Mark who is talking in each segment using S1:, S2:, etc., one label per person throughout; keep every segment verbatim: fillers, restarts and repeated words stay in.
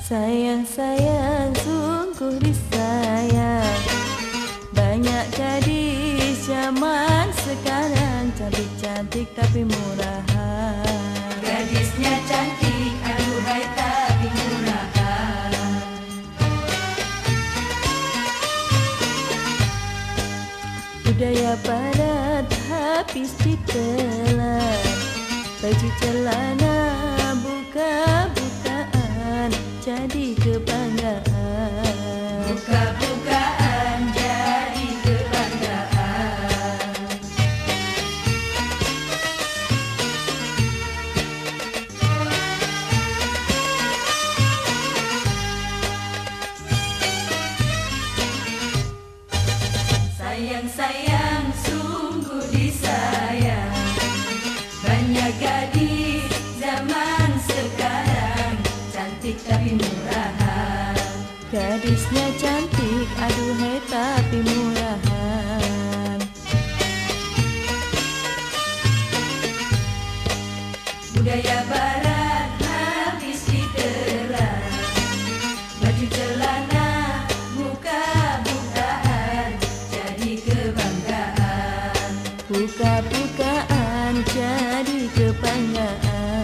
S1: Sayang, sayang, sungguh disayang. Banyak gadis zaman sekarang cantik-cantik tapi murahan.
S2: Gadisnya cantik, aduhai tapi murahan.
S1: Budaya padat habis ditelan, baju celana buka-bukaan jadi kebanggaan.
S2: Buka-bukaan jadi kebanggaan. Sayang, sayang, sungguh disayang. Banyak gadis zaman sekarang cantik tapi murahan.
S1: Gadisnya cantik, aduhai tapi murahan.
S2: Budaya barat habis ditelan, baju celana buka-bukaan jadi kebanggaan.
S1: Buka-bukaan jadi kebanggaan.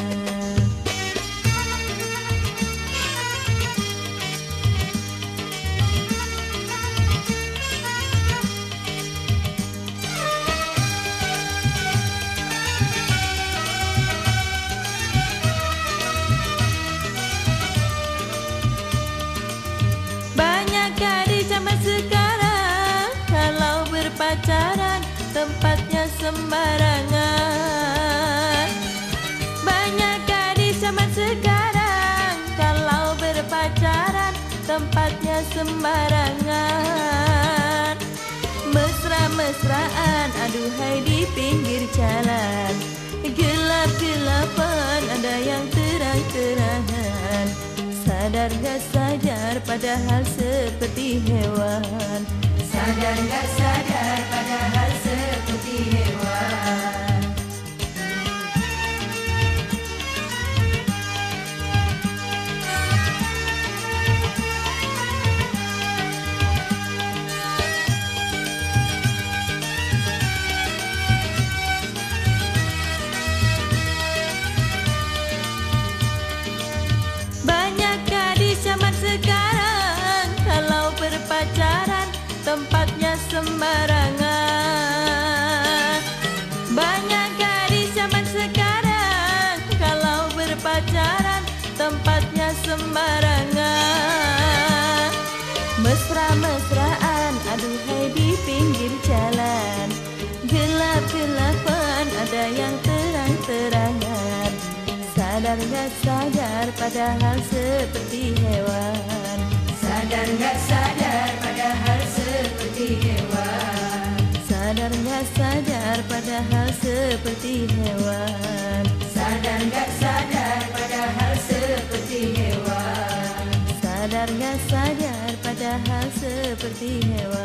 S1: Banyak gadis zaman sekarang kalau berpacaran tempatnya sembarangan. Banyak gadis zaman sekarang kalau berpacaran tempatnya sembarangan. Mesra-mesraan aduhai di pinggir jalan, gelap-gelapan ada yang terang-terangan. Sadar gak sadar padahal seperti hewan.
S2: Sadar gak sadar padahal seperti hewan.
S1: Banyak gadis zaman sekarang kalau berpacaran tempatnya sembarangan. Banyak gadis zaman sekarang kalau berpacaran tempatnya sembarangan. Mesra-mesraan aduhai di pinggir jalan, gelap-gelapan ada yang terang-terangan. Sadar gak sadar padahal seperti hewan.
S2: Sadar gak sadar padahal seperti hewan.
S1: Sadar gak sadar padahal seperti hewan.
S2: Sadar gak sadar padahal seperti hewan.
S1: Sadar gak sadar padahal seperti hewan.